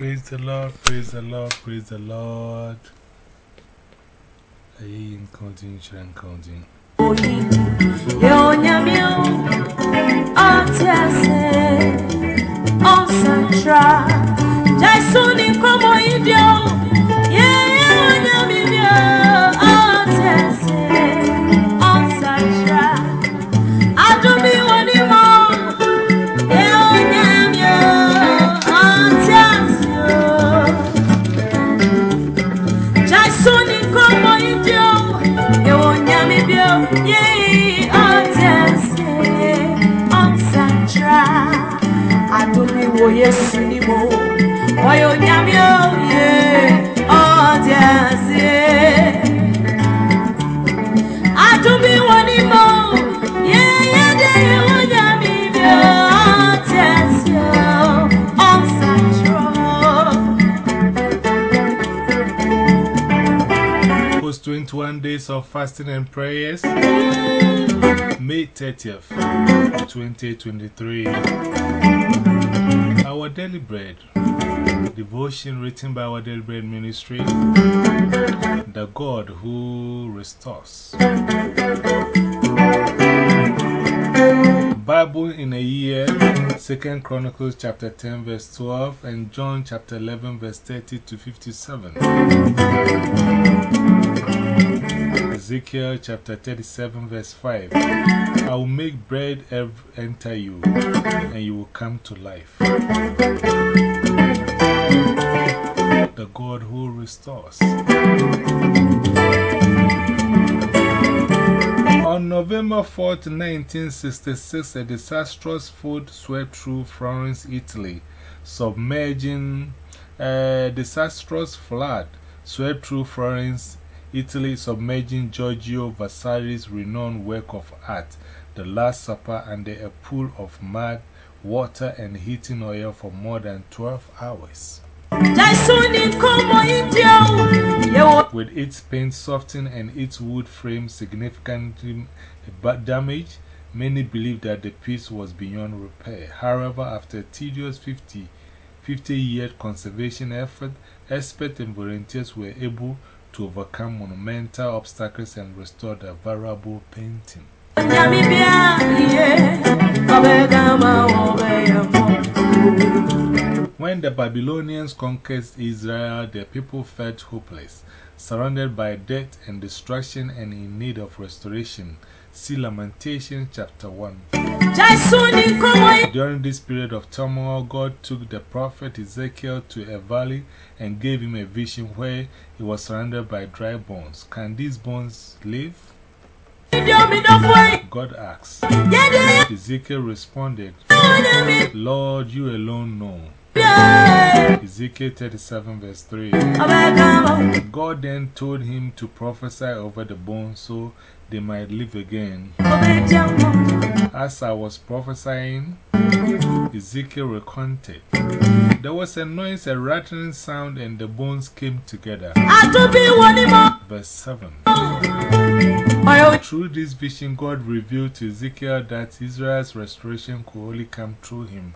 Praise the Lord, praise the Lord, praise the Lord. I am counting, counting. Yes, anymore. Why, oh, Yamio, yeah, oh, yes, yeah. I don't be one anymore. Yeah, yeah, oh, Yamio, oh, yes, yeah, on Central. Post 21 days of fasting and prayers, May 30th, 2023. Our Daily Bread. Devotion written by Our Daily Bread Ministry. The God who restores. Bible in a year, 2 Chronicles chapter 10 verse 12 and John chapter 11 verse 30 to 57. Ezekiel chapter 37 verse 5. I will make bread enter you, and you will come to life. The God who restores. On November 4th, 1966, a disastrous flood swept through Florence, Italy, submerging disastrous flood swept through Florence, Italy, submerging Giorgio Vasari's renowned work of art, The Last Supper, under a pool of mud, water, and heating oil for more than 12 hours. With its paint softened and its wood frame significantly damaged, many believe that the piece was beyond repair. However, after a tedious 50-year conservation effort, experts and volunteers were able to overcome monumental obstacles and restore the vulnerable painting. When the Babylonians conquered Israel, the people felt hopeless, surrounded by death and destruction and in need of restoration. See Lamentations chapter 1. During this period of turmoil, God took the prophet Ezekiel to a valley and gave him a vision where he was surrounded by dry bones. Can these bones live? God asked. Ezekiel responded, Lord, you alone know. Ezekiel 37 verse 3. God then told him to prophesy over the bones so they might live again. As I was prophesying, Ezekiel recounted. There was a noise, a rattling sound, and the bones came together. Verse 7. Through this vision, God revealed to Ezekiel that Israel's restoration could only come through him.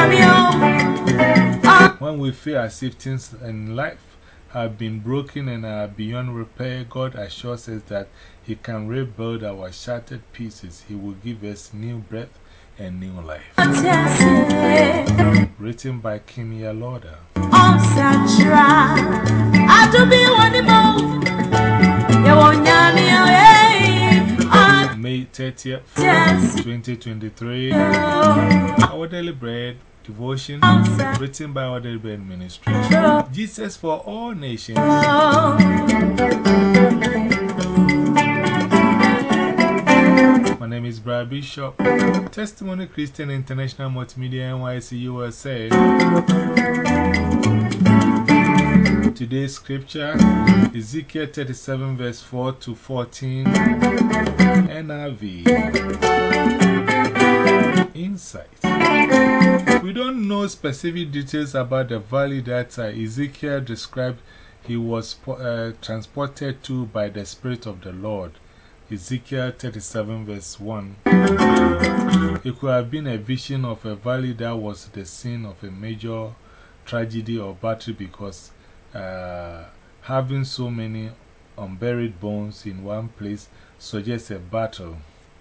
When we feel as if things in life have been broken and are beyond repair, God assures us that He can rebuild our shattered pieces. He will give us new breath and new life. Written by Kimia Lauder. May 30th, 2023. Our Daily Bread Devotion written by Our Daily Bread Ministry. Jesus for all nations. My name is Brad Bishop, Testimony Christian International Multimedia NYC USA. Today's scripture, Ezekiel 37 verse 4 to 14, NIV. Insight. We don't know specific details about the valley that Ezekiel described he was transported to by the Spirit of the Lord. Ezekiel 37 verse 1. It could have been a vision of a valley that was the scene of a major tragedy or battle because having so many unburied bones in one place suggests a battle.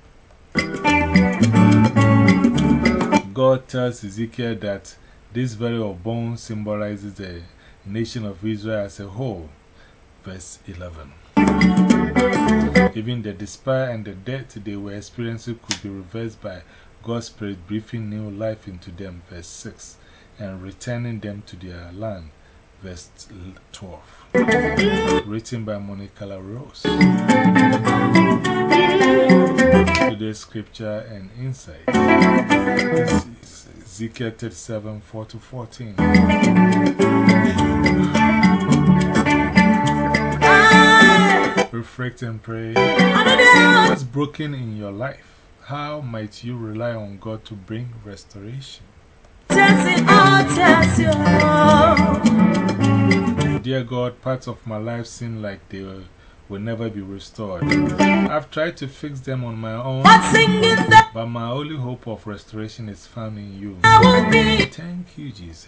God tells Ezekiel that this valley of bones symbolizes the nation of Israel as a whole. Verse 11. Even the despair and the death they were experiencing could be reversed by God's Spirit breathing new life into them. Verse 6. And returning them to their land. Verse 12. Written by Monica LaRose. Today's scripture and insight. Ezekiel 37, 4-14. Reflect and pray. What's broken in your life? How might you rely on God to bring restoration? Dear God, parts of my life seem like they will never be restored. I've tried to fix them on my own, but my only hope of restoration is found in you. Thank you, Jesus.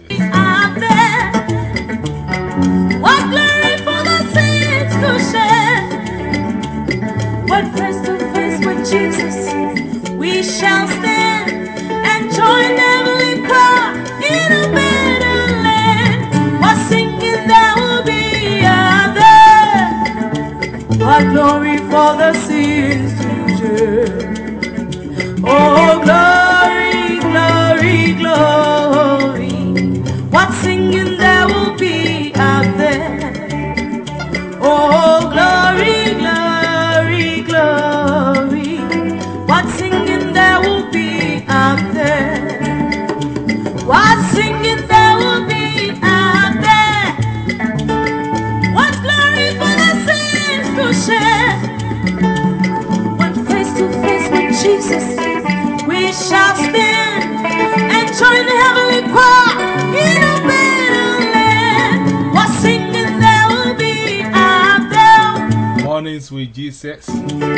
What glory for the saints to share. When face to face with Jesus, we shall stand and join heavenly choir in a better land. What singing there will be out there. What glory for the saints to share. Oh, glory, glory, glory. What singing there will be out there. Oh, glory, glory, glory. What singing there will be out there. What singing there will be out there. What glory for the saints to share. When face to face with Jesus, we shall stand and join the heavenly choir in a better land. What singing there will be out there. Mornings with Jesus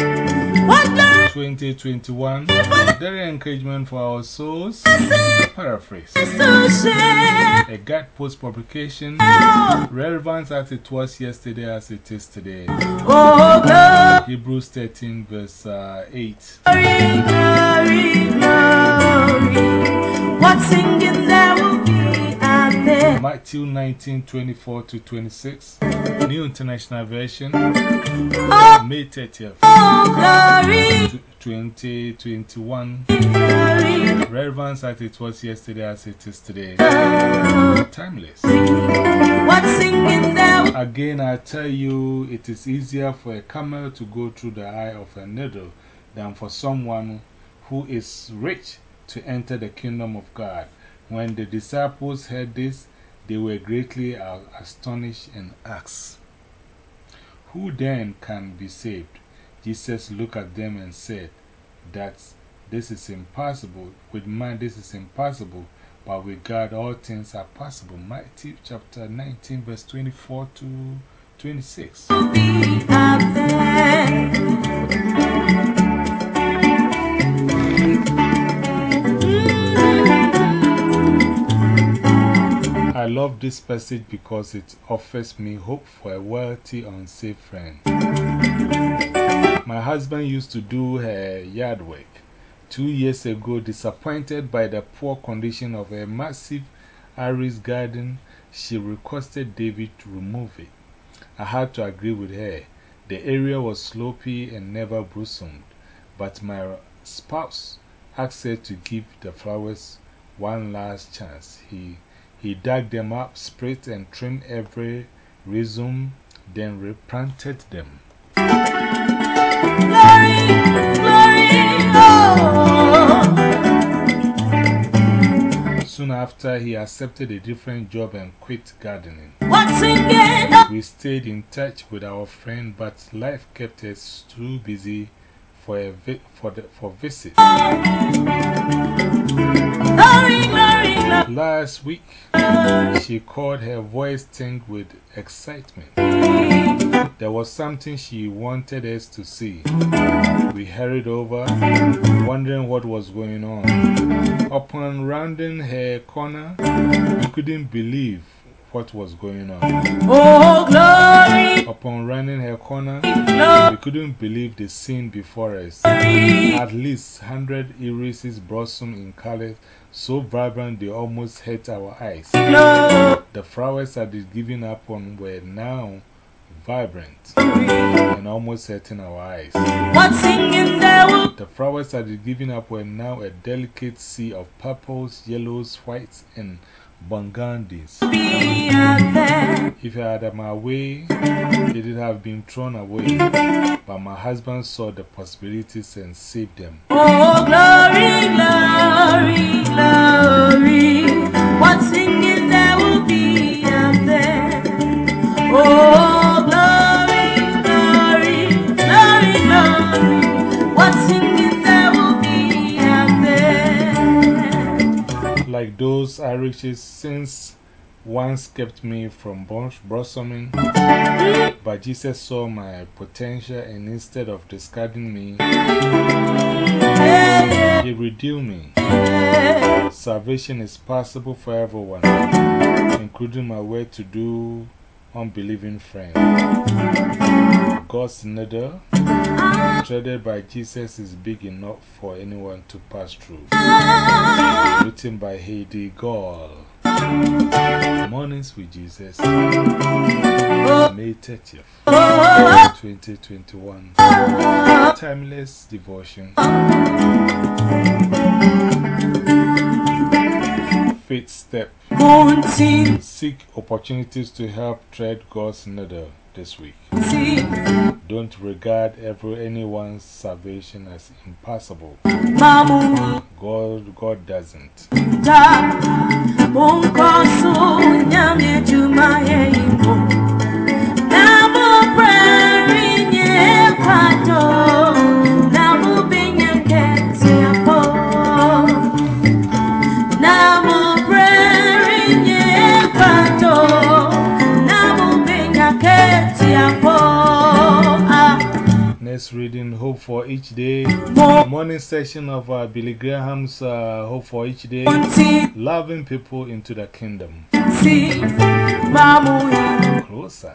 2021. Daily encouragement for our souls. Paraphrase. A guidepost publication. Relevance as it was yesterday as it is today. Hebrews 13 verse 8. Glory, glory, glory. What singing there will be out there. Matthew 19:24-26. New International Version. May 30th, 2021. Relevance as it was yesterday as it is today. Timeless. Again, I tell you, it is easier for a camel to go through the eye of a needle than for someone who is rich to enter the kingdom of God. When the disciples heard this, they were greatly astonished and asked, "Who then can be saved?" Jesus looked at them and said that this is impossible. With man, this is impossible, but with God, all things are possible. Matthew chapter 19, verse 24-26. I love this passage because it offers me hope for a wealthy, unsafe friend. My husband used to do her yard work. 2 years ago, disappointed by the poor condition of a massive Irish garden, she requested David to remove it. I had to agree with her. The area was slopey and never blossomed, but my spouse asked her to give the flowers one last chance. He dug them up, sprayed and trimmed every rhizome, then replanted them. Glory, glory, oh. Soon after, he accepted a different job and quit gardening. What's again? We stayed in touch with our friend, but life kept us too busy for visits. Glory, glory, Last week, she called her voice tinged with excitement. There was something she wanted us to see. We hurried over, wondering what was going on. Upon rounding her corner, we couldn't believe what was going on. Oh, glory. Upon rounding her corner, Glory. we couldn't believe the scene before us. At least 100 irises blossomed in colors so vibrant they almost hurt our eyes. The flowers I had given up on were now vibrant and almost hurting our eyes. What's singing there? The flowers I had given up were now a delicate sea of purples, yellows, whites, and burgundies. If I had my way, they would have been thrown away. But my husband saw the possibilities and saved them. Oh, glory, glory, glory. What's singing there will be up there. Oh, glory, glory, glory, glory. What's singing there will be up there. Like those Irishes, since once kept me from blossoming, but Jesus saw my potential and instead of discarding me, He redeemed me. Salvation is possible for everyone, including my well-to-do, unbelieving friend. God's needle, treaded by Jesus, is big enough for anyone to pass through. Written by Heidi Gall. Mornings with Jesus, May 30th, 2021. Timeless devotion. Faith step. Seek opportunities to help tread God's needle this week. Don't regard anyone's salvation as impossible. God doesn't. Next reading, Hope for Each Day. Morning session of Billy Graham's Hope for Each Day. Loving people into the kingdom. Closer.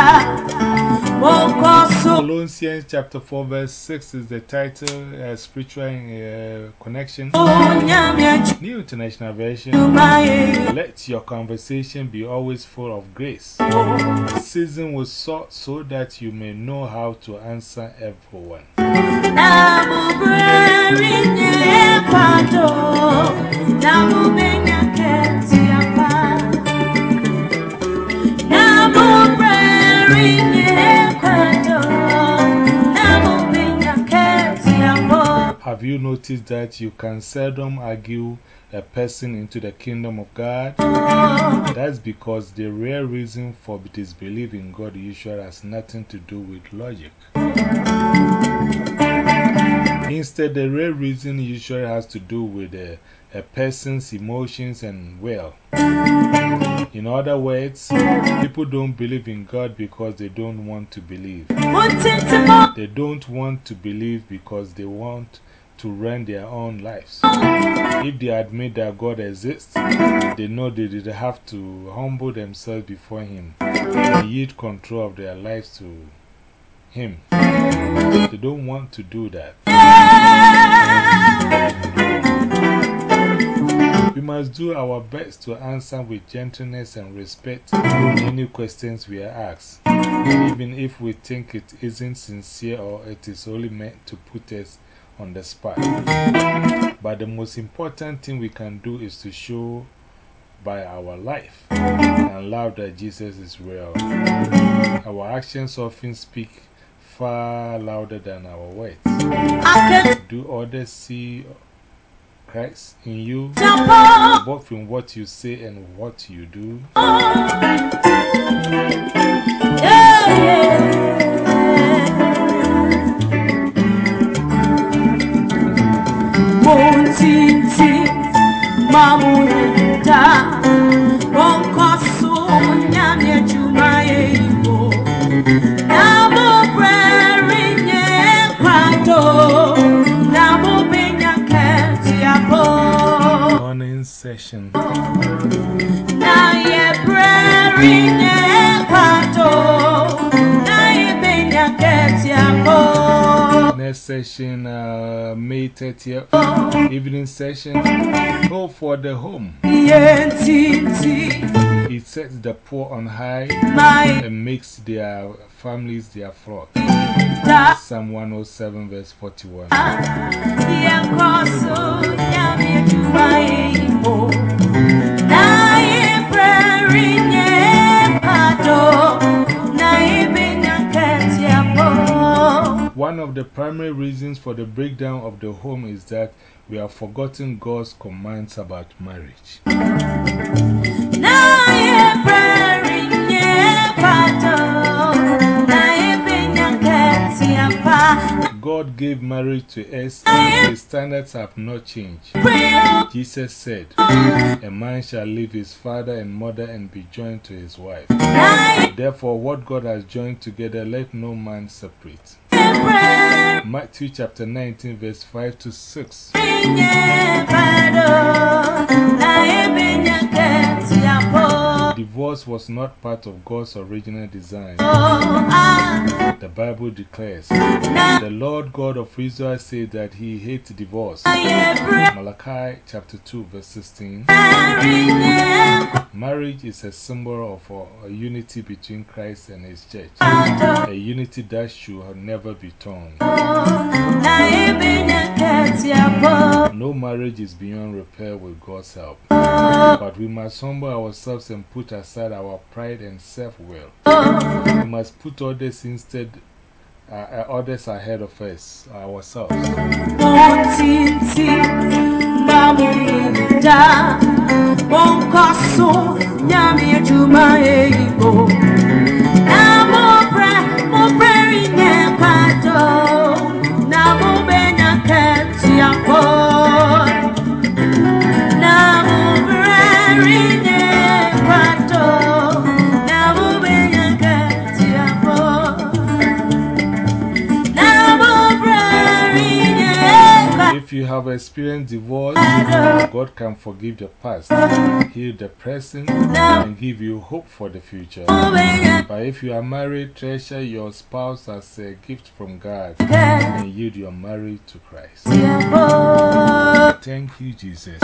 Colossians chapter 4 verse 6 is the title, Spiritual Connection. New International Version. Let your conversation be always full of grace, seasoned with salt, so that you may know how to answer everyone. Have you noticed that you can seldom argue a person into the kingdom of God? That's because the real reason for disbelief in God usually has nothing to do with logic. Instead, the real reason usually has to do with a person's emotions and will. In other words, people don't believe in God because they don't want to believe. They don't want to believe because they want to run their own lives. If they admit that God exists, they know they have to humble themselves before Him and yield control of their lives to Him. They don't want to do that. We must do our best to answer with gentleness and respect any questions we are asked, even if we think it isn't sincere or it is only meant to put us on the spot. But the most important thing we can do is to show by our life and love that Jesus is real. Our actions often speak far louder than our words. Do others see Christ in you, both in what you say and what you do? Next session, May 30th, evening session. Hope for the home. It sets the poor on high and makes their families their flock. Psalm 107, verse 41. One of the primary reasons for the breakdown of the home is that we have forgotten God's commands about marriage. God gave marriage to us, and His standards have not changed. Jesus said, "A man shall leave his father and mother and be joined to his wife. Therefore, what God has joined together, let no man separate." Matthew chapter 19, verse 5 to 6. Divorce was not part of God's original design. The Bible declares, "The Lord God of Israel said that He hates divorce." Malachi chapter 2, verse 16. Marriage is a symbol of a unity between Christ and His church, a unity that should never be torn. No marriage is beyond repair with God's help, but we must humble ourselves and put aside our pride and self-will. We must put others ahead of us, ourselves. If you have experienced divorce, God can forgive the past, heal the present, and give you hope for the future. But if you are married, treasure your spouse as a gift from God and yield your marriage to Christ. Thank you, Jesus.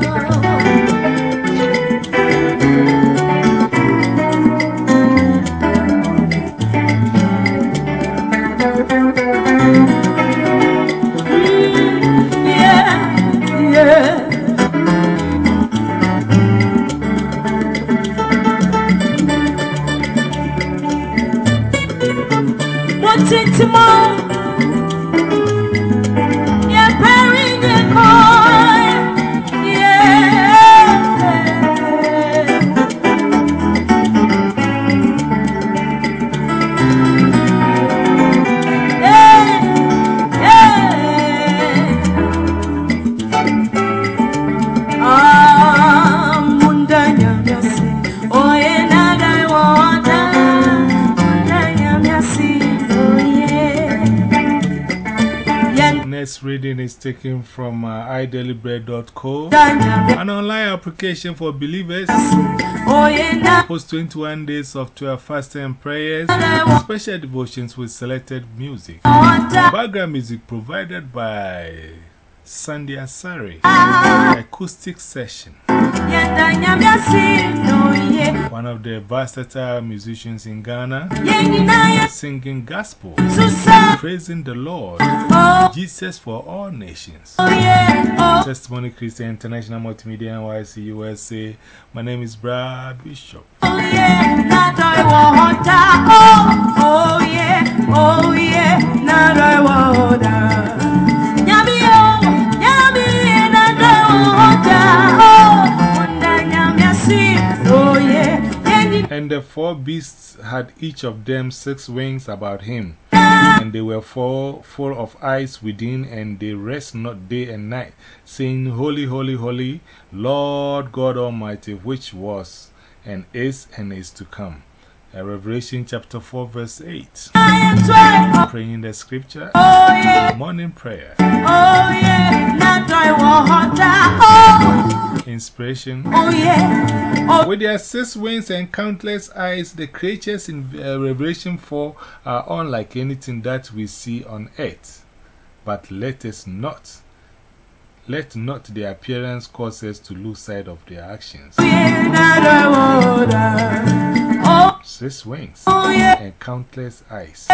Next reading is taken from idailybread.co, an online application for believers. Post 21 days of 12 fasting and prayers, special devotions with selected music. Background music provided by Sandy Asari. Acoustic session. One of the versatile musicians in Ghana, singing gospel, praising the Lord, Jesus for all nations. Testimony Christian International Multimedia NYC USA. My name is Brad Bishop. And the four beasts had each of them 6 wings about him, and they were full of eyes within, and they rest not day and night, saying, Holy, holy, holy, Lord God Almighty, which was, and is to come. Revelation chapter 4, verse 8. Praying the scripture, morning prayer. Inspiration. Oh yeah. Oh. With their 6 wings and countless eyes, the creatures in Revelation 4 are unlike anything that we see on earth. But let not their appearance cause us to lose sight of their actions. 6 wings and countless eyes.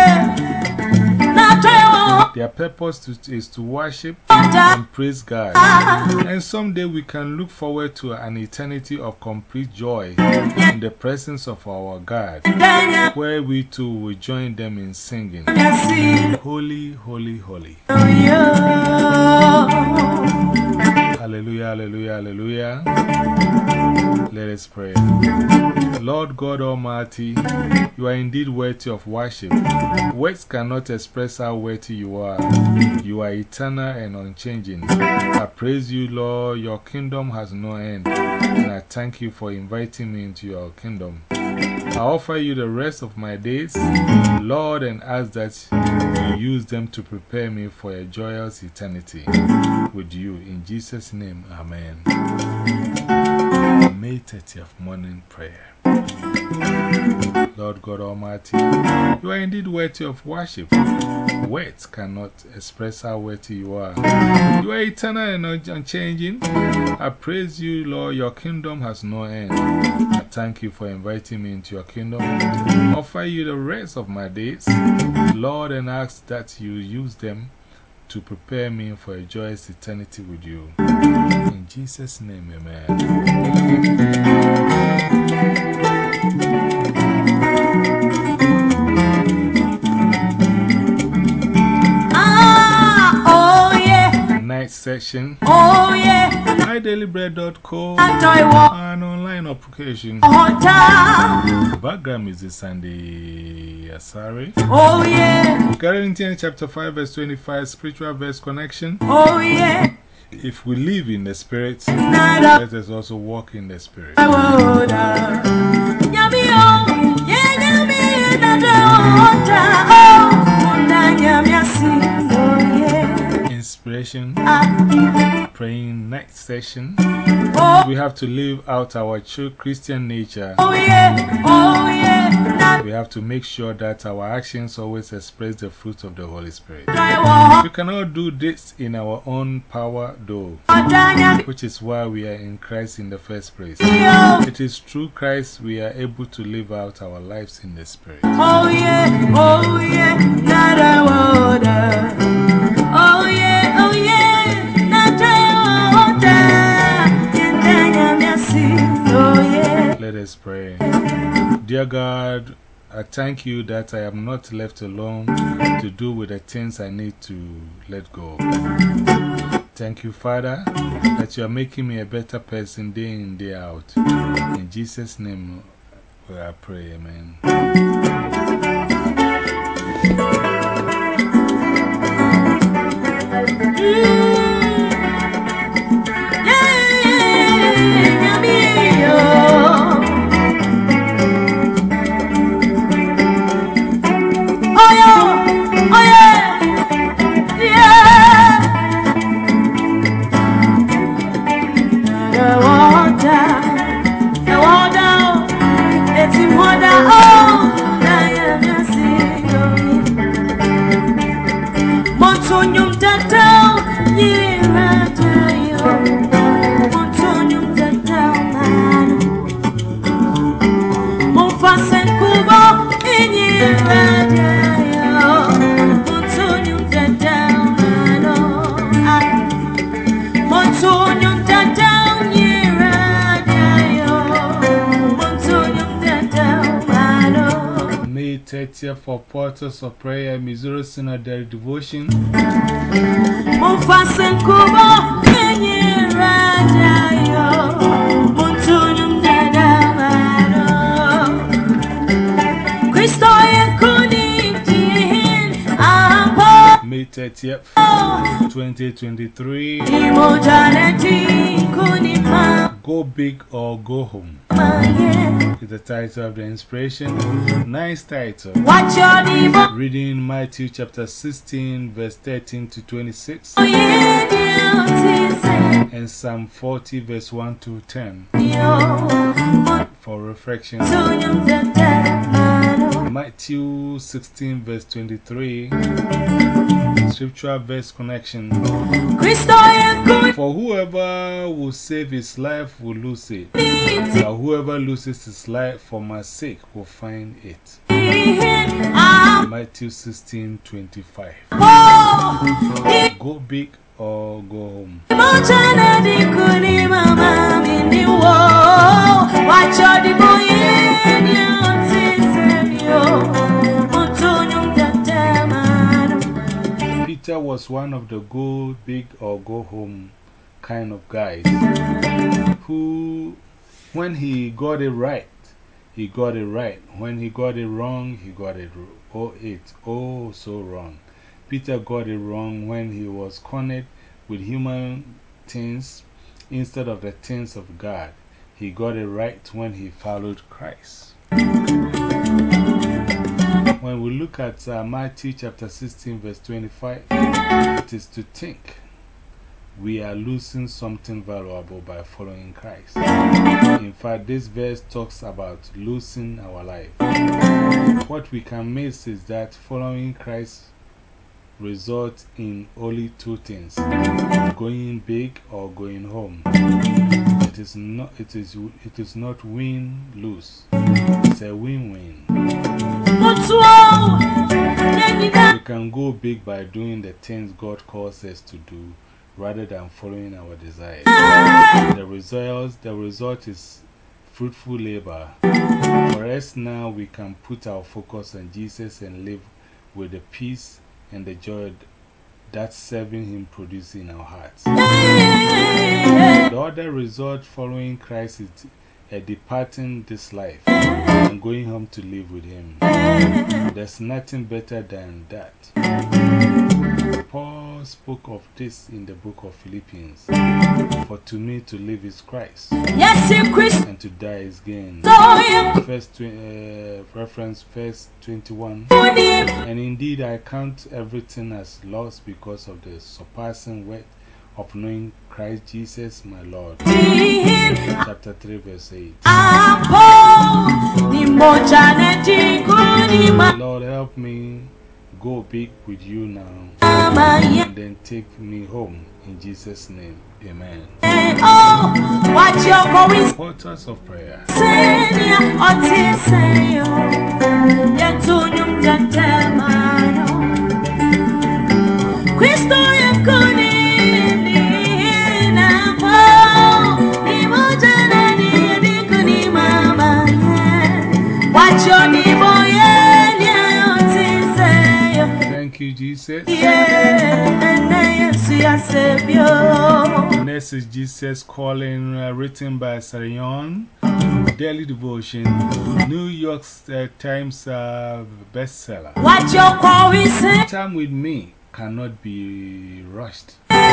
Their purpose is to worship and praise God. And someday we can look forward to an eternity of complete joy in the presence of our God, where we too will join them in singing, Holy, Holy, Holy. Hallelujah, hallelujah, hallelujah. Let us pray. Lord God Almighty, you are indeed worthy of worship. Words cannot express how worthy you are. You are eternal and unchanging. I praise you, Lord. Your kingdom has no end. And I thank you for inviting me into your kingdom. I offer you the rest of my days, Lord, and ask that you use them to prepare me for a joyous eternity with you. In Jesus' name, amen. May 30th morning prayer. Lord God Almighty, you are indeed worthy of worship. Words cannot express how worthy you are. You are eternal and unchanging. I praise you, Lord. Your kingdom has no end. I thank you for inviting me into your kingdom. I offer you the rest of my days, Lord, and ask that you use them to prepare me for a joyous eternity with you. In Jesus' name, amen. Night session. Oh yeah. MyDailyBread.co an online application. Background music Sunday Asari. Oh yeah. Corinthians chapter 5 verse 25 spiritual verse connection. Oh yeah. If we live in the spirit, let us also walk in the spirit. Inspiration. Praying night session. We have to live out our true Christian nature. Oh yeah. Oh yeah. We have to make sure that our actions always express the fruit of the Holy Spirit. We cannot do this in our own power, though, which is why we are in Christ in the first place. It is through Christ we are able to live out our lives in the Spirit. Oh yeah. Oh yeah. Oh yeah. Oh yeah. Let us pray. Dear God, I thank you that I am not left alone to do with the things I need to let go. Thank you, Father, that you are making me a better person day in, day out. In Jesus' name, I pray, amen. May 30th for Portals of Prayer, Missouri Synodary Devotion. May 30th, 2023. Go Big or Go Home is the title of the inspiration. Nice title. Reading Matthew chapter 16, verse 13 to 26. and Psalm 40 verse 1 to 10 for reflection. Matthew 16 verse 23 scriptural verse connection. For whoever will save his life will lose it, but whoever loses his life for my sake will find it. Matthew 16:25. Go big or go home. Peter was one of the go big or go home kind of guys who, when he got it right, he got it right. When he got it wrong, he got it so wrong. Peter got it wrong when he was cornered with human things instead of the things of God. He got it right when he followed Christ. When we look at Matthew chapter 16 verse 25, it is to think we are losing something valuable by following Christ. In fact, this verse talks about losing our life. What we can miss is that following Christ results in only two things: going big or going home. It is not win-lose. It's a win-win. We can go big by doing the things God calls us to do rather than following our desires. The result is fruitful labor. For us now, we can put our focus on Jesus and live with the peace and the joy that serving Him produces in our hearts. The other result following Christ is a departing this life and going home to live with Him. There's nothing better than that. Paul spoke of this in the book of Philippians. For to me to live is Christ, and to die is gain. Reference verse 21. And indeed I count everything as loss because of the surpassing worth of knowing Christ Jesus my Lord. Chapter 3 verse 8. Lord, help me go big with you now, and then take me home. In Jesus' name, amen. Portals of prayer. Thank you, Jesus. Next is Jesus Calling, written by Sarion. Daily Devotion, New York Times bestseller. Time with me cannot be rushed.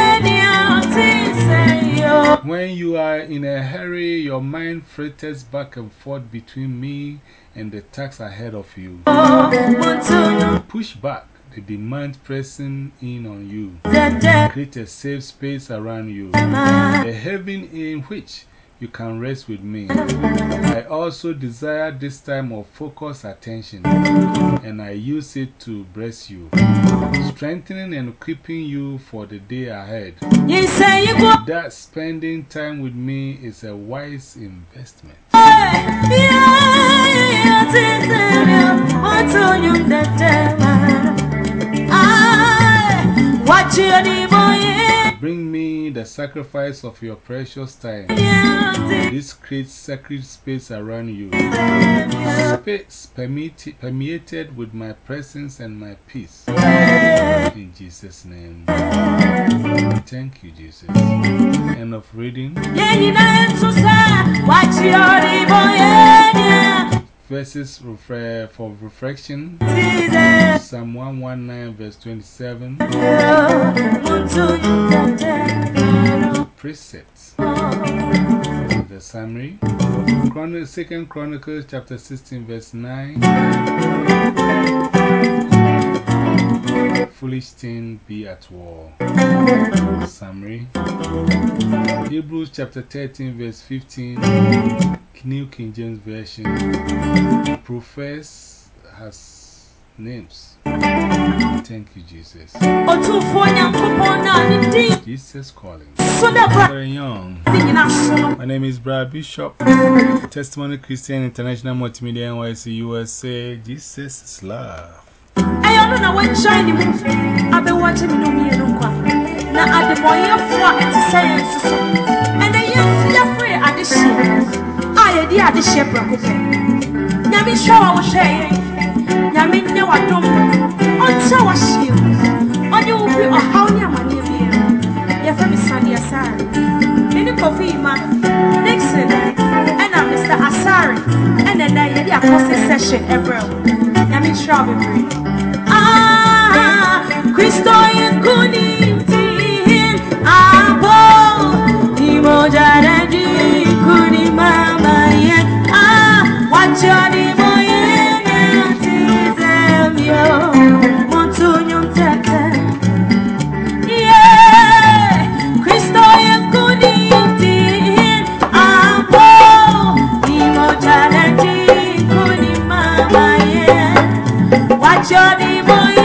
When you are in a hurry, your mind fritters back and forth between me and the task ahead of you. Push back the demand pressing in on you. Create a safe space around you, a heaven in which you can rest with me. I also desire this time of focused attention, and I use it to bless you, strengthening and equipping you for the day ahead. That spending time with me is a wise investment. Bring me the sacrifice of your precious time. This creates sacred space around you, space permeated with my presence and my peace. In Jesus' name. Thank you, Jesus. End of reading. Verses for reflection. Psalm 119 verse 27. Precepts. The summary. 2 Chronicles chapter 16 verse 9. foolish thing be at war. Summary. Hebrews chapter 13 verse 15, New King James Version. Profess has names. Thank you, Jesus. Jesus calling. Very young. My name is Brad Bishop. Testimony Christian International Multimedia NYC USA. Jesus is love. I don't know when shiny move. I've been watching me no me no kwa. Na at the boy for science so. And the yes ya free at the ship. I did at the ship rakupe. Yami show I was share. Yami ne wa dum. On so was she. On you be or how near my name. Ya from Sandy Asari. Mini coffee ma. Nixon. And I'm Mr. Asari. And then I had a post session every. Yami show be free. Cristo inkunimtin abo imojareji kuni mama ye wachoni moye tizemyo montunyum tete yeah Cristo inkunimtin abo imojareji kuni mama ye wachoni moye